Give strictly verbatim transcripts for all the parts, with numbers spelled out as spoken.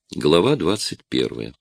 Глава двадцать первая.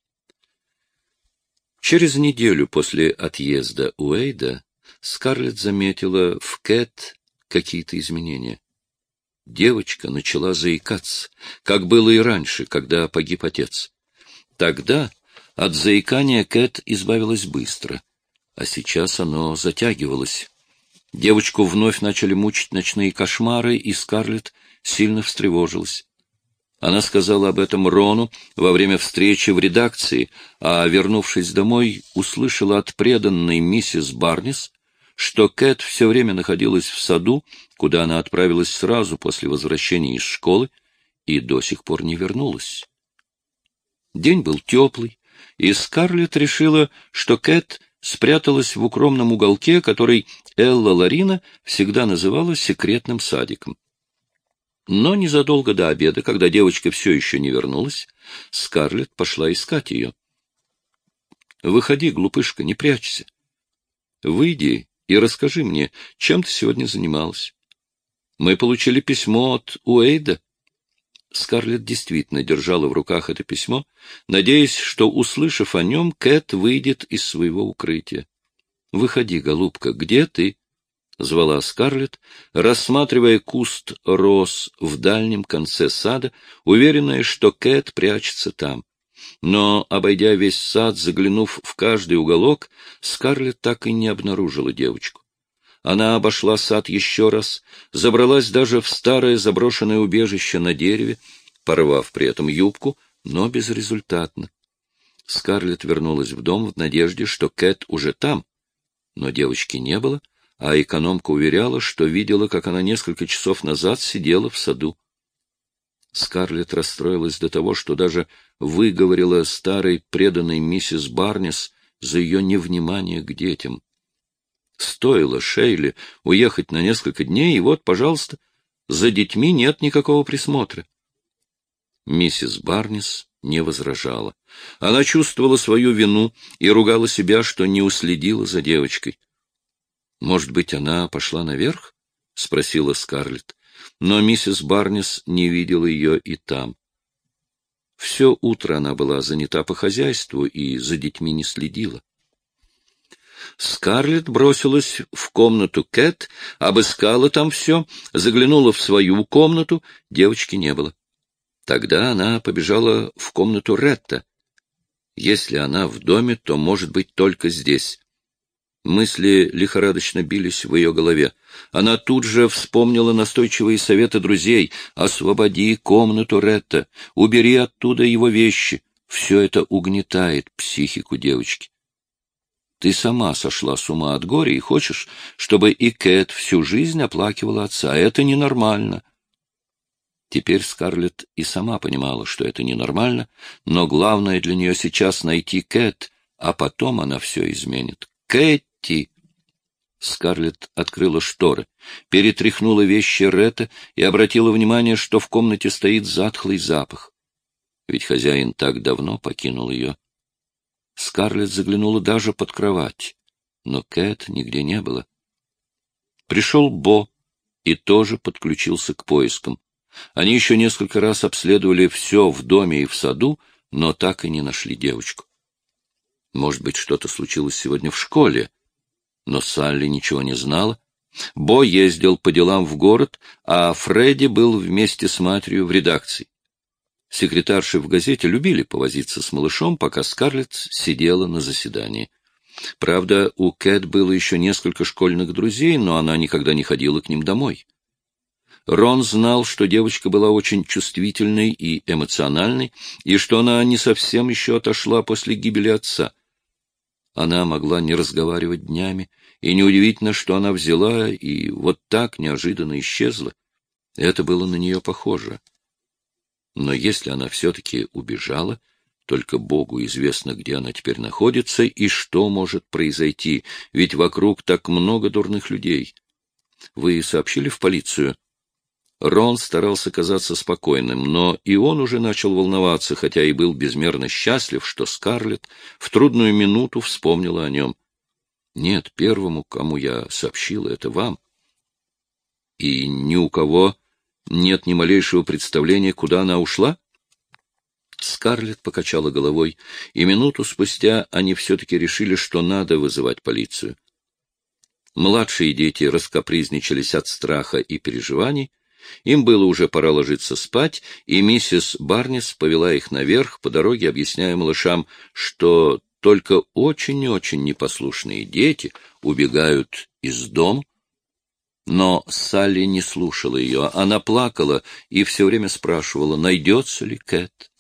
Через неделю после отъезда Уэйда Скарлетт заметила в Кэт какие-то изменения. Девочка начала заикаться, как было и раньше, когда погиб отец. Тогда от заикания Кэт избавилась быстро, а сейчас оно затягивалось. Девочку вновь начали мучить ночные кошмары, и Скарлетт сильно встревожилась. Она сказала об этом Рону во время встречи в редакции, а, вернувшись домой, услышала от преданной миссис Барнис, что Кэт все время находилась в саду, куда она отправилась сразу после возвращения из школы, и до сих пор не вернулась. День был теплый, и Скарлетт решила, что Кэт спряталась в укромном уголке, который Элла Ларина всегда называла секретным садиком. Но незадолго до обеда, когда девочка все еще не вернулась, Скарлетт пошла искать ее. — Выходи, глупышка, не прячься. Выйди и расскажи мне, чем ты сегодня занималась. Мы получили письмо от Уэйда. Скарлетт действительно держала в руках это письмо, надеясь, что, услышав о нем, Кэт выйдет из своего укрытия. — Выходи, голубка, где ты? — звала Скарлетт, рассматривая куст роз в дальнем конце сада, уверенная, что Кэт прячется там. Но, обойдя весь сад, заглянув в каждый уголок, Скарлетт так и не обнаружила девочку. Она обошла сад еще раз, забралась даже в старое заброшенное убежище на дереве, порвав при этом юбку, но безрезультатно. Скарлетт вернулась в дом в надежде, что Кэт уже там, но девочки не было, а экономка уверяла, что видела, как она несколько часов назад сидела в саду. Скарлетт расстроилась до того, что даже выговорила старой преданной миссис Барнис за ее невнимание к детям. Стоило Шейле уехать на несколько дней, и вот, пожалуйста, за детьми нет никакого присмотра. Миссис Барнис не возражала. Она чувствовала свою вину и ругала себя, что не уследила за девочкой. — Может быть, она пошла наверх? — спросила Скарлетт. Но миссис Барнис не видела ее и там. Все утро она была занята по хозяйству и за детьми не следила. Скарлетт бросилась в комнату Кэт, обыскала там все, заглянула в свою комнату, девочки не было. Тогда она побежала в комнату Ретта. Если она в доме, то может быть только здесь. Мысли лихорадочно бились в ее голове. Она тут же вспомнила настойчивые советы друзей: «Освободи комнату Ретта, убери оттуда его вещи». Все это угнетает психику девочки. Ты сама сошла с ума от горя и хочешь, чтобы и Кэт всю жизнь оплакивала отца. Это ненормально. Теперь Скарлетт и сама понимала, что это ненормально, но главное для нее сейчас найти Кэт, а потом она все изменит. Кэти! Скарлетт открыла шторы, перетряхнула вещи Ретта и обратила внимание, что в комнате стоит затхлый запах. Ведь хозяин так давно покинул ее. Скарлетт заглянула даже под кровать, но Кэт нигде не было. Пришел Бо и тоже подключился к поискам. Они еще несколько раз обследовали все в доме и в саду, но так и не нашли девочку. Может быть, что-то случилось сегодня в школе, но Салли ничего не знала. Бо ездил по делам в город, а Фредди был вместе с матерью в редакции. Секретарши в газете любили повозиться с малышом, пока Скарлетт сидела на заседании. Правда, у Кэт было еще несколько школьных друзей, но она никогда не ходила к ним домой. Рон знал, что девочка была очень чувствительной и эмоциональной, и что она не совсем еще отошла после гибели отца. Она могла не разговаривать днями, и неудивительно, что она взяла и вот так неожиданно исчезла. Это было на нее похоже. Но если она все-таки убежала, только Богу известно, где она теперь находится и что может произойти, ведь вокруг так много дурных людей. Вы сообщили в полицию? Рон старался казаться спокойным, но и он уже начал волноваться, хотя и был безмерно счастлив, что Скарлетт в трудную минуту вспомнила о нем. Нет, первому, кому я сообщила, это вам. И ни у кого нет ни малейшего представления, куда она ушла? Скарлетт покачала головой, и минуту спустя они все-таки решили, что надо вызывать полицию. Младшие дети раскапризничались от страха и переживаний, им было уже пора ложиться спать, и миссис Барнис повела их наверх, по дороге объясняя малышам, что только очень-очень непослушные дети убегают из дома. Но Салли не слушала ее, она плакала и все время спрашивала, найдется ли Кэт.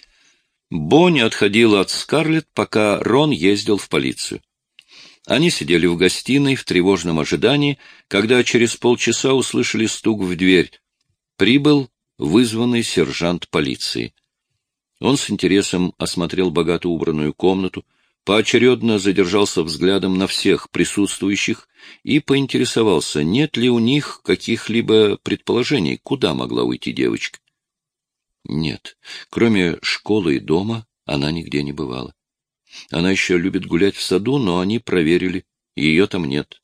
Бо не отходила от Скарлетт, пока Рон ездил в полицию. Они сидели в гостиной в тревожном ожидании, когда через полчаса услышали стук в дверь. Прибыл вызванный сержант полиции. Он с интересом осмотрел богато убранную комнату, поочередно задержался взглядом на всех присутствующих и поинтересовался, нет ли у них каких-либо предположений, куда могла уйти девочка. Нет, кроме школы и дома она нигде не бывала. Она еще любит гулять в саду, но они проверили, ее там нет.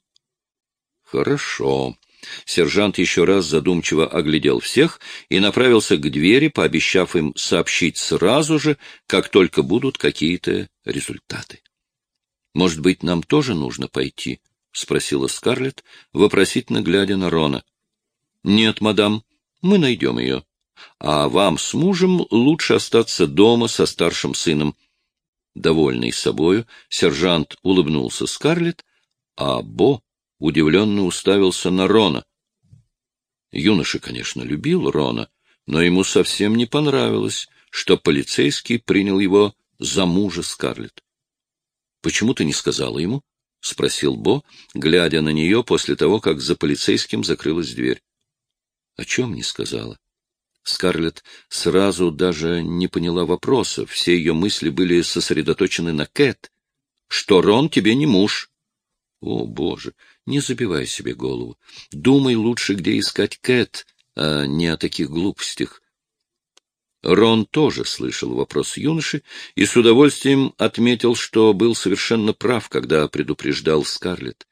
Хорошо. Сержант еще раз задумчиво оглядел всех и направился к двери, пообещав им сообщить сразу же, как только будут какие-то результаты. «Может быть, нам тоже нужно пойти?» — спросила Скарлетт, вопросительно глядя на Рона. «Нет, мадам, мы найдем ее. А вам с мужем лучше остаться дома со старшим сыном». Довольный собою, сержант улыбнулся Скарлетт, а Бо удивленно уставился на Рона. Юноша, конечно, любил Рона, но ему совсем не понравилось, что полицейский принял его за мужа Скарлетт. — Почему ты не сказала ему? — спросил Бо, глядя на нее после того, как за полицейским закрылась дверь. — О чем не сказала? Скарлетт сразу даже не поняла вопроса, все ее мысли были сосредоточены на Кэт. — Что Рон тебе не муж. — О, Боже, не забивай себе голову. Думай лучше, где искать Кэт, а не о таких глупостях. Рон тоже слышал вопрос юноши и с удовольствием отметил, что был совершенно прав, когда предупреждал Скарлетт.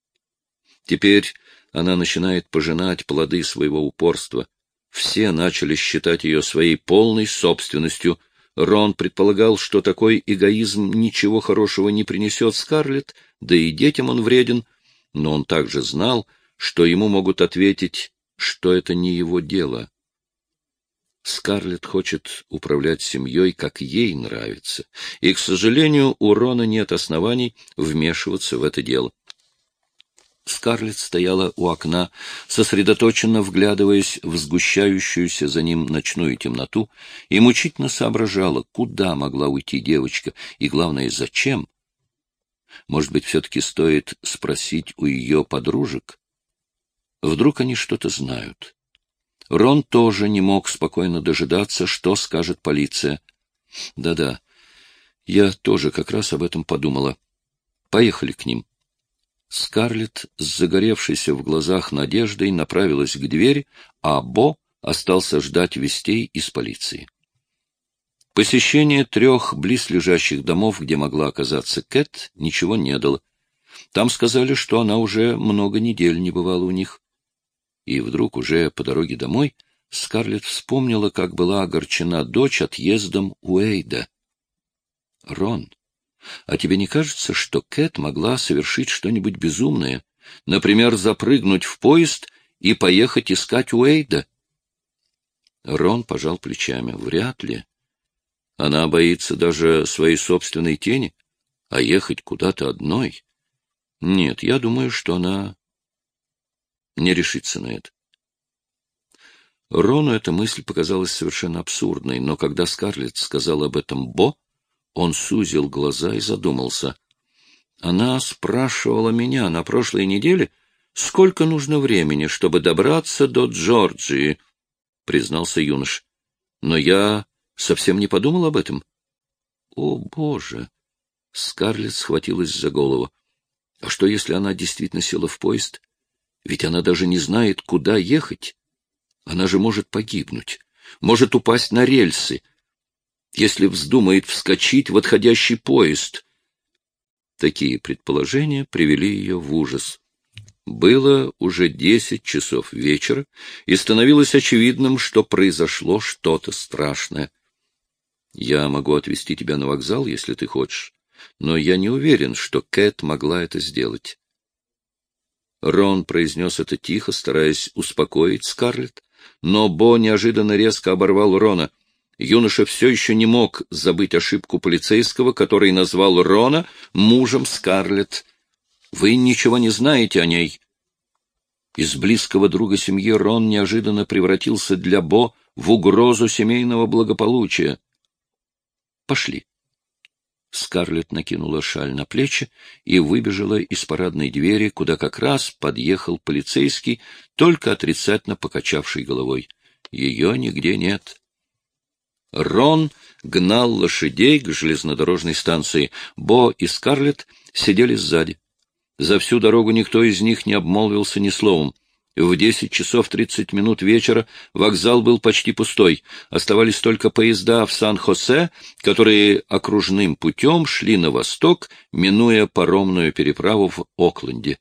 Теперь она начинает пожинать плоды своего упорства. Все начали считать ее своей полной собственностью. Рон предполагал, что такой эгоизм ничего хорошего не принесет Скарлетт, да и детям он вреден, но он также знал, что ему могут ответить, что это не его дело. Скарлетт хочет управлять семьей, как ей нравится, и, к сожалению, у Рона нет оснований вмешиваться в это дело. Скарлетт стояла у окна, сосредоточенно вглядываясь в сгущающуюся за ним ночную темноту, и мучительно соображала, куда могла уйти девочка, и, главное, зачем. Может быть, все-таки стоит спросить у ее подружек? Вдруг они что-то знают. Рон тоже не мог спокойно дожидаться, что скажет полиция. Да-да, я тоже как раз об этом подумала. Поехали к ним. Скарлетт с загоревшейся в глазах надеждой направилась к двери, а Бо остался ждать вестей из полиции. Посещение трех близлежащих домов, где могла оказаться Кэт, ничего не дало. Там сказали, что она уже много недель не бывала у них. И вдруг, уже по дороге домой, Скарлетт вспомнила, как была огорчена дочь отъездом Уэйда. — Рон, а тебе не кажется, что Кэт могла совершить что-нибудь безумное, например, запрыгнуть в поезд и поехать искать Уэйда? Рон пожал плечами. Вряд ли. Она боится даже своей собственной тени, а ехать куда-то одной? Нет, я думаю, что она не решится на это. Рону эта мысль показалась совершенно абсурдной, но когда Скарлетт сказала об этом Бо, он сузил глаза и задумался. Она спрашивала меня на прошлой неделе, сколько нужно времени, чтобы добраться до Джорджии, признался юнош. Но я совсем не подумал об этом. О, Боже! Скарлетт схватилась за голову. А что, если она действительно села в поезд? Ведь она даже не знает, куда ехать. Она же может погибнуть, может упасть на рельсы, если вздумает вскочить в отходящий поезд. Такие предположения привели ее в ужас. Было уже десять часов вечера, и становилось очевидным, что произошло что-то страшное. Я могу отвезти тебя на вокзал, если ты хочешь, но я не уверен, что Кэт могла это сделать. Рон произнес это тихо, стараясь успокоить Скарлетт, но Бо неожиданно резко оборвал Рона. Юноша все еще не мог забыть ошибку полицейского, который назвал Рона мужем Скарлетт. «Вы ничего не знаете о ней». Из близкого друга семьи Рон неожиданно превратился для Бо в угрозу семейного благополучия. «Пошли». Скарлетт накинула шаль на плечи и выбежала из парадной двери, куда как раз подъехал полицейский, только отрицательно покачавший головой. Ее нигде нет. Рон гнал лошадей к железнодорожной станции. Бо и Скарлетт сидели сзади. За всю дорогу никто из них не обмолвился ни словом. В десять часов тридцать минут вечера вокзал был почти пустой. Оставались только поезда в Сан-Хосе, которые окружным путем шли на восток, минуя паромную переправу в Окленде.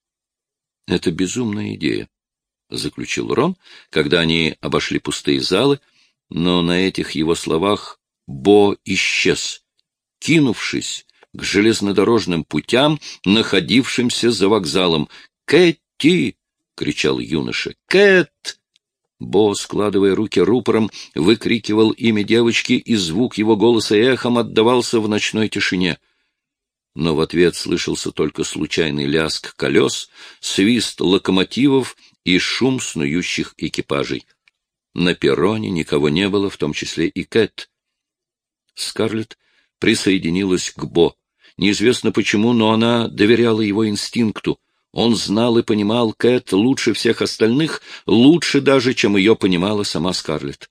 — Это безумная идея, — заключил Рон, когда они обошли пустые залы, но на этих его словах Бо исчез, кинувшись к железнодорожным путям, находившимся за вокзалом. «Кэти!» — кричал юноша. «Кэт!» Бо, складывая руки рупором, выкрикивал имя девочки, и звук его голоса эхом отдавался в ночной тишине. Но в ответ слышался только случайный лязг колес, свист локомотивов и шум снующих экипажей. На перроне никого не было, в том числе и Кэт. Скарлетт присоединилась к Бо. Неизвестно почему, но она доверяла его инстинкту. Он знал и понимал Кэт лучше всех остальных, лучше даже, чем ее понимала сама Скарлетт.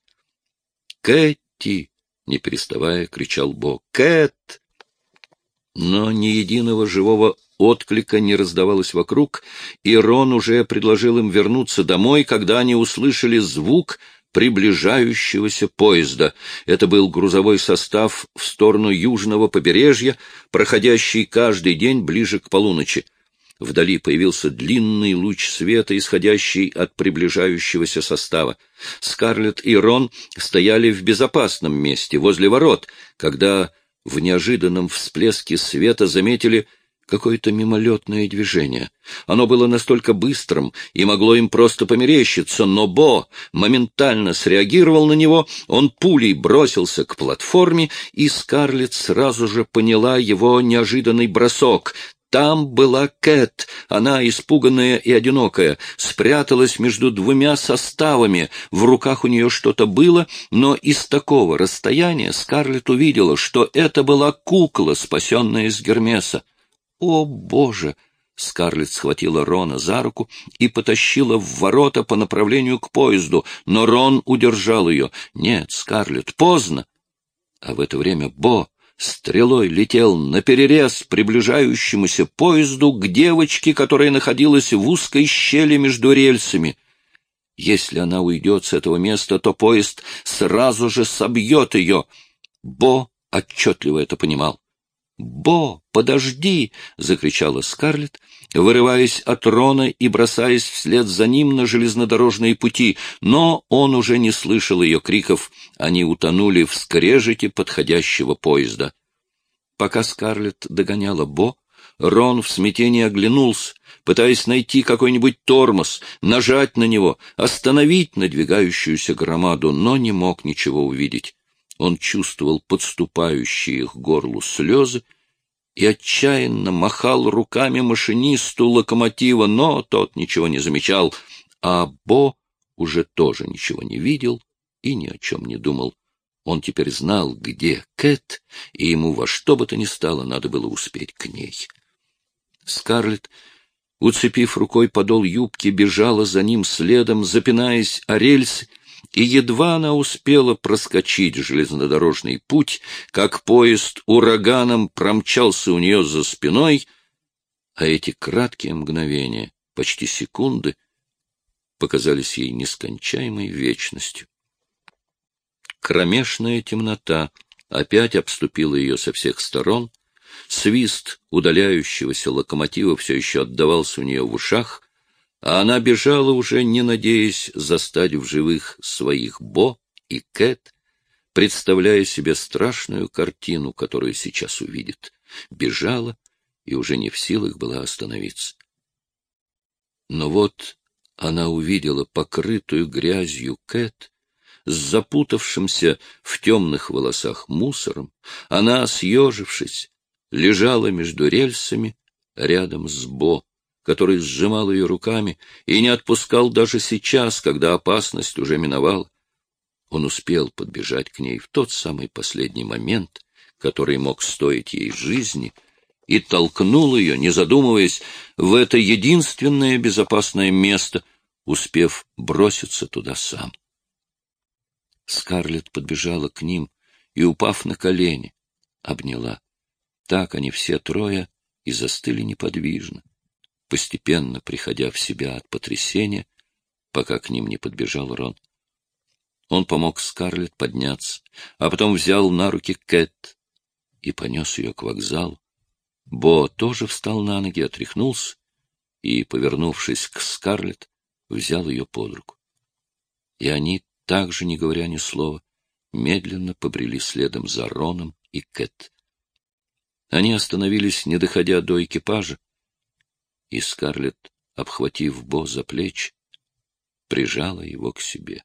«Кэти!» — не переставая, кричал Бо. «Кэт!» Но ни единого живого отклика не раздавалось вокруг, и Рон уже предложил им вернуться домой, когда они услышали звук приближающегося поезда. Это был грузовой состав в сторону южного побережья, проходящий каждый день ближе к полуночи. Вдали появился длинный луч света, исходящий от приближающегося состава. Скарлетт и Рон стояли в безопасном месте, возле ворот, когда в неожиданном всплеске света заметили какое-то мимолетное движение. Оно было настолько быстрым и могло им просто померещиться, но Бо моментально среагировал на него, он пулей бросился к платформе, и Скарлетт сразу же поняла его неожиданный бросок. Там была Кэт, она, испуганная и одинокая, спряталась между двумя составами, в руках у нее что-то было, но из такого расстояния Скарлетт увидела, что это была кукла, спасенная из Гермеса. «О, Боже!» — Скарлетт схватила Рона за руку и потащила в ворота по направлению к поезду, но Рон удержал ее. «Нет, Скарлетт, поздно!» А в это время Бо стрелой летел наперерез приближающемуся поезду к девочке, которая находилась в узкой щели между рельсами. Если она уйдет с этого места, то поезд сразу же собьет ее. Бо отчетливо это понимал. «Бо, подожди!» — закричала Скарлетт, вырываясь от Рона и бросаясь вслед за ним на железнодорожные пути, но он уже не слышал ее криков, они утонули в скрежете подходящего поезда. Пока Скарлетт догоняла Бо, Рон в смятении оглянулся, пытаясь найти какой-нибудь тормоз, нажать на него, остановить надвигающуюся громаду, но не мог ничего увидеть. Он чувствовал подступающие к горлу слезы и отчаянно махал руками машинисту локомотива, но тот ничего не замечал, а Бо уже тоже ничего не видел и ни о чем не думал. Он теперь знал, где Кэт, и ему во что бы то ни стало надо было успеть к ней. Скарлетт, уцепив рукой подол юбки, бежала за ним следом, запинаясь о рельсы, и едва она успела проскочить железнодорожный путь, как поезд ураганом промчался у нее за спиной, а эти краткие мгновения, почти секунды, показались ей нескончаемой вечностью. Кромешная темнота опять обступила ее со всех сторон, свист удаляющегося локомотива все еще отдавался у нее в ушах, а она бежала уже, не надеясь застать в живых своих Бо и Кэт, представляя себе страшную картину, которую сейчас увидит. Бежала и уже не в силах была остановиться. Но вот она увидела покрытую грязью Кэт, с запутавшимся в темных волосах мусором. Она, съежившись, лежала между рельсами рядом с Бо, который сжимал ее руками и не отпускал даже сейчас, когда опасность уже миновала. Он успел подбежать к ней в тот самый последний момент, который мог стоить ей жизни, и толкнул ее, не задумываясь, в это единственное безопасное место, успев броситься туда сам. Скарлетт подбежала к ним и, упав на колени, обняла. Так они все трое и застыли неподвижно, постепенно приходя в себя от потрясения, пока к ним не подбежал Рон. Он помог Скарлетт подняться, а потом взял на руки Кэт и понес ее к вокзалу. Бо тоже встал на ноги, отряхнулся и, повернувшись к Скарлетт, взял ее под руку. И они, также не говоря ни слова, медленно побрели следом за Роном и Кэт. Они остановились, не доходя до экипажа, и Скарлетт, обхватив Бо за плечи, прижала его к себе.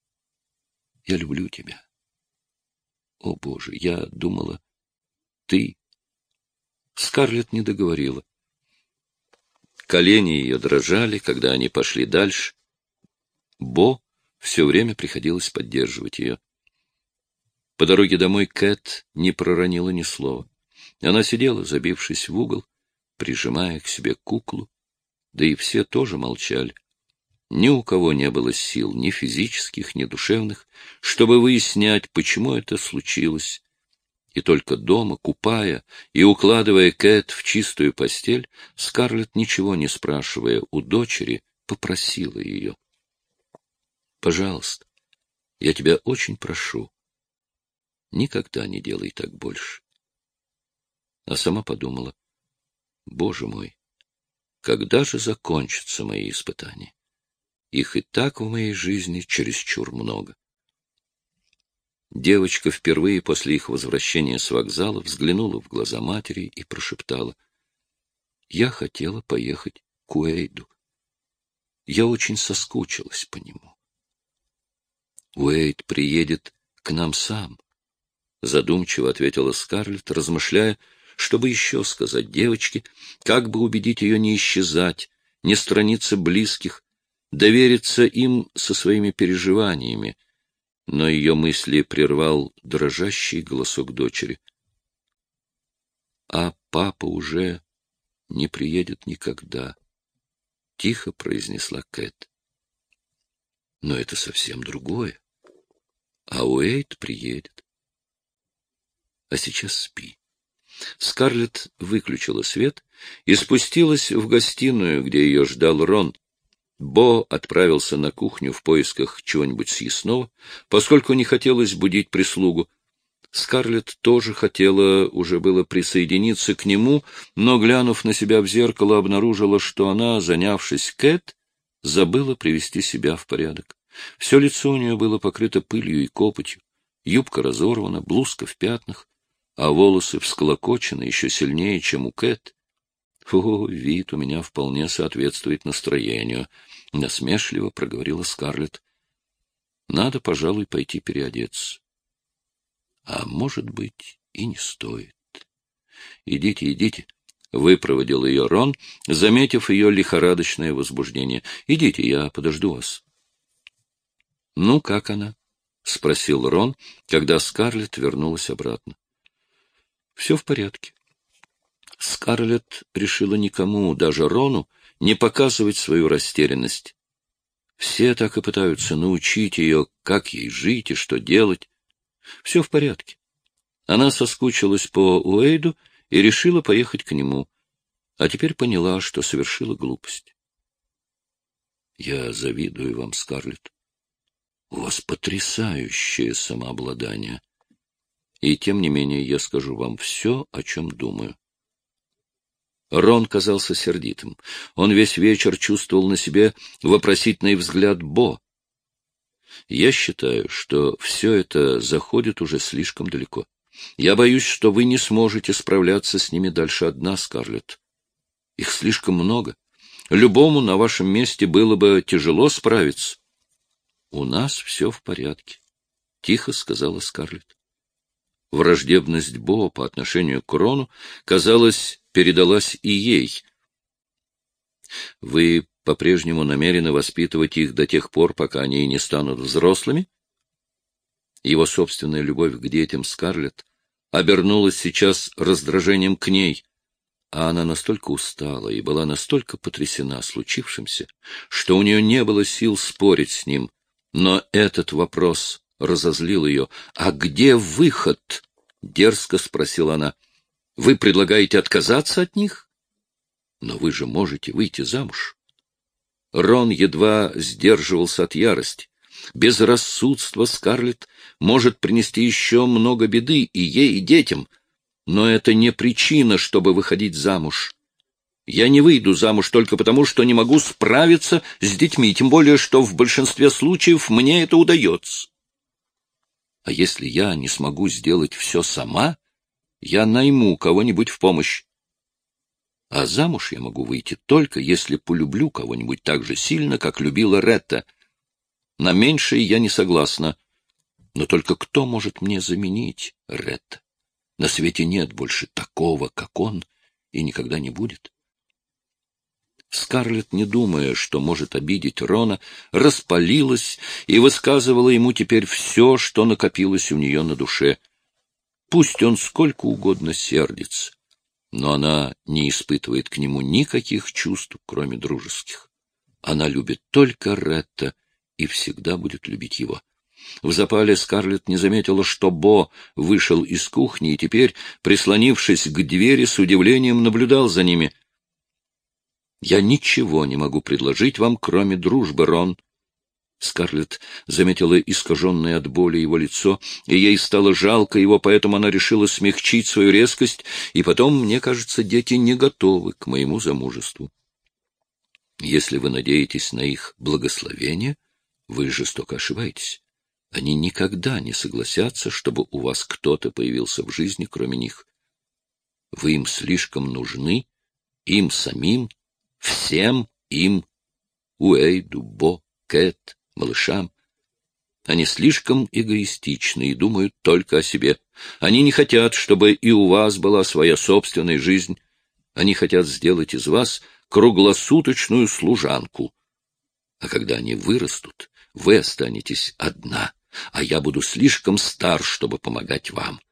— Я люблю тебя. О, Боже, я думала, ты... Скарлетт не договорила. Колени ее дрожали, когда они пошли дальше. Бо все время приходилось поддерживать ее. По дороге домой Кэт не проронила ни слова. Она сидела, забившись в угол, прижимая к себе куклу, да и все тоже молчали. Ни у кого не было сил, ни физических, ни душевных, чтобы выяснять, почему это случилось. И только дома, купая и укладывая Кэт в чистую постель, Скарлетт, ничего не спрашивая у дочери, попросила ее: — Пожалуйста, я тебя очень прошу, никогда не делай так больше. А сама подумала: Боже мой, когда же закончатся мои испытания? Их и так в моей жизни чересчур много. Девочка впервые после их возвращения с вокзала взглянула в глаза матери и прошептала: — Я хотела поехать к Уэйду. Я очень соскучилась по нему. — Уэйд приедет к нам сам, — задумчиво ответила Скарлетт, размышляя, чтобы еще сказать девочке, как бы убедить ее не исчезать, не сторониться близких, довериться им со своими переживаниями. Но ее мысли прервал дрожащий голосок дочери. — А папа уже не приедет никогда, — тихо произнесла Кэт. — Но это совсем другое. А Уэйд приедет. А сейчас спи. Скарлетт выключила свет и спустилась в гостиную, где ее ждал Рон. Бо отправился на кухню в поисках чего-нибудь съестного, поскольку не хотелось будить прислугу. Скарлетт тоже хотела уже было присоединиться к нему, но, глянув на себя в зеркало, обнаружила, что она, занявшись Кэт, забыла привести себя в порядок. Все лицо у нее было покрыто пылью и копотью, юбка разорвана, блузка в пятнах, а волосы всклокочены еще сильнее, чем у Кэт. О, вид у меня вполне соответствует настроению, — насмешливо проговорила Скарлетт. Надо, пожалуй, пойти переодеться. А может быть, и не стоит. Идите, идите, — выпроводил ее Рон, заметив ее лихорадочное возбуждение. Идите, я подожду вас. — Ну, как она? — спросил Рон, когда Скарлетт вернулась обратно. — Все в порядке. Скарлетт решила никому, даже Рону, не показывать свою растерянность. Все так и пытаются научить ее, как ей жить и что делать. Все в порядке. Она соскучилась по Уэйду и решила поехать к нему, а теперь поняла, что совершила глупость. Я завидую вам, Скарлетт. У вас потрясающее самообладание. И тем не менее я скажу вам все, о чем думаю. Рон казался сердитым. Он весь вечер чувствовал на себе вопросительный взгляд Бо. Я считаю, что все это заходит уже слишком далеко. Я боюсь, что вы не сможете справляться с ними дальше одна, Скарлетт. Их слишком много. Любому на вашем месте было бы тяжело справиться. — У нас все в порядке, — тихо сказала Скарлетт. Враждебность Бо по отношению к Рону, казалось, передалась и ей. — Вы по-прежнему намерены воспитывать их до тех пор, пока они не станут взрослыми? Его собственная любовь к детям Скарлетт обернулась сейчас раздражением к ней, а она настолько устала и была настолько потрясена случившимся, что у нее не было сил спорить с ним. Но этот вопрос разозлил ее. — А где выход? — дерзко спросила она. — Вы предлагаете отказаться от них? Но вы же можете выйти замуж. Рон едва сдерживался от ярости. Безрассудство Скарлетт может принести еще много беды и ей, и детям, но это не причина, чтобы выходить замуж. Я не выйду замуж только потому, что не могу справиться с детьми, тем более, что в большинстве случаев мне это удается. А если я не смогу сделать все сама, я найму кого-нибудь в помощь. А замуж я могу выйти только, если полюблю кого-нибудь так же сильно, как любила Ретта. На меньшее я не согласна. Но только кто может мне заменить Ретта? На свете нет больше такого, как он, и никогда не будет. Скарлетт, не думая, что может обидеть Рона, распалилась и высказывала ему теперь все, что накопилось у нее на душе. Пусть он сколько угодно сердится, но она не испытывает к нему никаких чувств, кроме дружеских. Она любит только Ретта и всегда будет любить его. В запале Скарлетт не заметила, что Бо вышел из кухни и теперь, прислонившись к двери, с удивлением наблюдал за ними. — Я ничего не могу предложить вам, кроме дружбы, Рон. Скарлетт заметила искаженное от боли его лицо, и ей стало жалко его, поэтому она решила смягчить свою резкость, и потом, мне кажется, дети не готовы к моему замужеству. Если вы надеетесь на их благословение, вы жестоко ошибаетесь. Они никогда не согласятся, чтобы у вас кто-то появился в жизни, кроме них. Вы им слишком нужны, им самим, всем им, Уэйду, Бо, Кэт, малышам. Они слишком эгоистичны и думают только о себе. Они не хотят, чтобы и у вас была своя собственная жизнь. Они хотят сделать из вас круглосуточную служанку. А когда они вырастут, вы останетесь одна, а я буду слишком стар, чтобы помогать вам.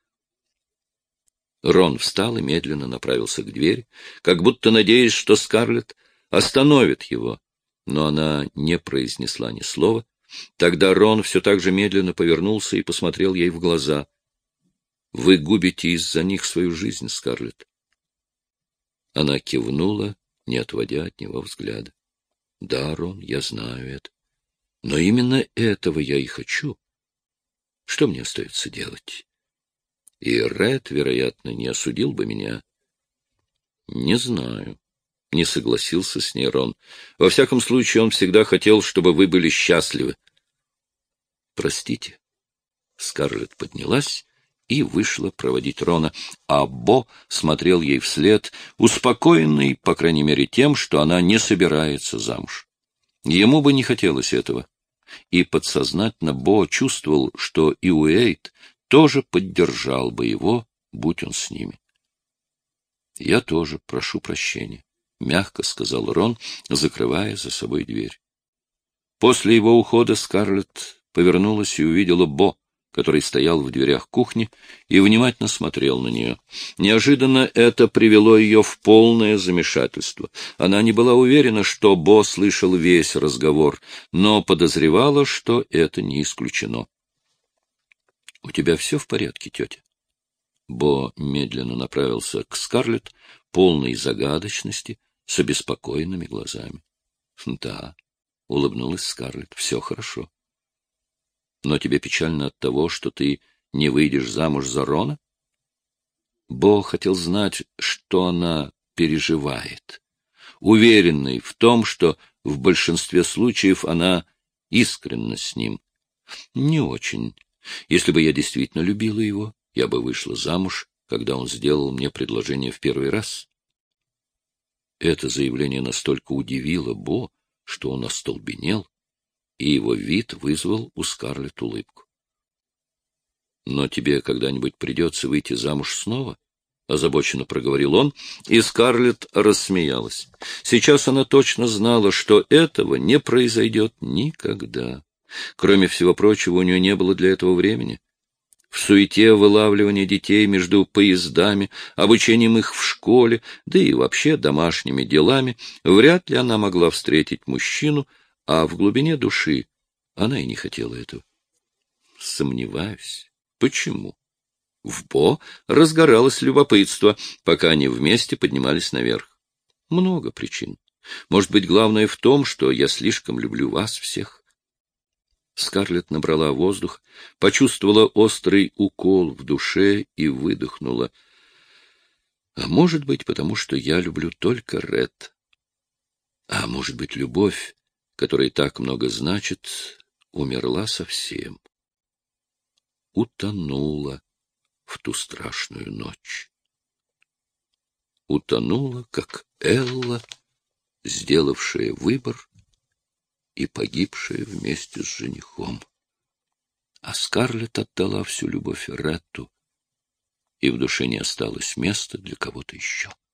Рон встал и медленно направился к двери, как будто надеясь, что Скарлетт остановит его, но она не произнесла ни слова. Тогда Рон все так же медленно повернулся и посмотрел ей в глаза. — Вы губите из-за них свою жизнь, Скарлетт. Она кивнула, не отводя от него взгляда. — Да, Рон, я знаю это. Но именно этого я и хочу. Что мне остается делать? И Ред, вероятно, не осудил бы меня. — Не знаю. — не согласился с ней Рон. — Во всяком случае, он всегда хотел, чтобы вы были счастливы. — Простите. Скарлетт поднялась и вышла проводить Рона, а Бо смотрел ей вслед, успокоенный, по крайней мере, тем, что она не собирается замуж. Ему бы не хотелось этого. И подсознательно Бо чувствовал, что и Уэйд тоже поддержал бы его, будь он с ними. — Я тоже прошу прощения, — мягко сказал Рон, закрывая за собой дверь. После его ухода Скарлетт повернулась и увидела Бо, который стоял в дверях кухни и внимательно смотрел на нее. Неожиданно это привело ее в полное замешательство. Она не была уверена, что Бо слышал весь разговор, но подозревала, что это не исключено. — У тебя все в порядке, тетя? Бо медленно направился к Скарлетт, полной загадочности, с обеспокоенными глазами. — Да, — улыбнулась Скарлетт, — все хорошо. — Но тебе печально от того, что ты не выйдешь замуж за Рона? Бо хотел знать, что она переживает, уверенный в том, что в большинстве случаев она искренна с ним. Не очень. Если бы я действительно любила его, я бы вышла замуж, когда он сделал мне предложение в первый раз. Это заявление настолько удивило Бо, что он остолбенел, и его вид вызвал у Скарлетт улыбку. — Но тебе когда-нибудь придется выйти замуж снова? — озабоченно проговорил он, и Скарлетт рассмеялась. Сейчас она точно знала, что этого не произойдет никогда. Кроме всего прочего, у нее не было для этого времени. В суете вылавливания детей между поездами, обучением их в школе, да и вообще домашними делами, вряд ли она могла встретить мужчину, а в глубине души она и не хотела этого. Сомневаюсь. Почему? В Бо разгоралось любопытство, пока они вместе поднимались наверх. Много причин. Может быть, главное в том, что я слишком люблю вас всех. Скарлетт набрала воздух, почувствовала острый укол в душе и выдохнула. А может быть, потому что я люблю только Ред. А может быть, любовь, которая так много значит, умерла совсем. Утонула в ту страшную ночь. Утонула, как Элла, сделавшая выбор и погибшая вместе с женихом. А Скарлетт отдала всю любовь Ретту, и в душе не осталось места для кого-то еще.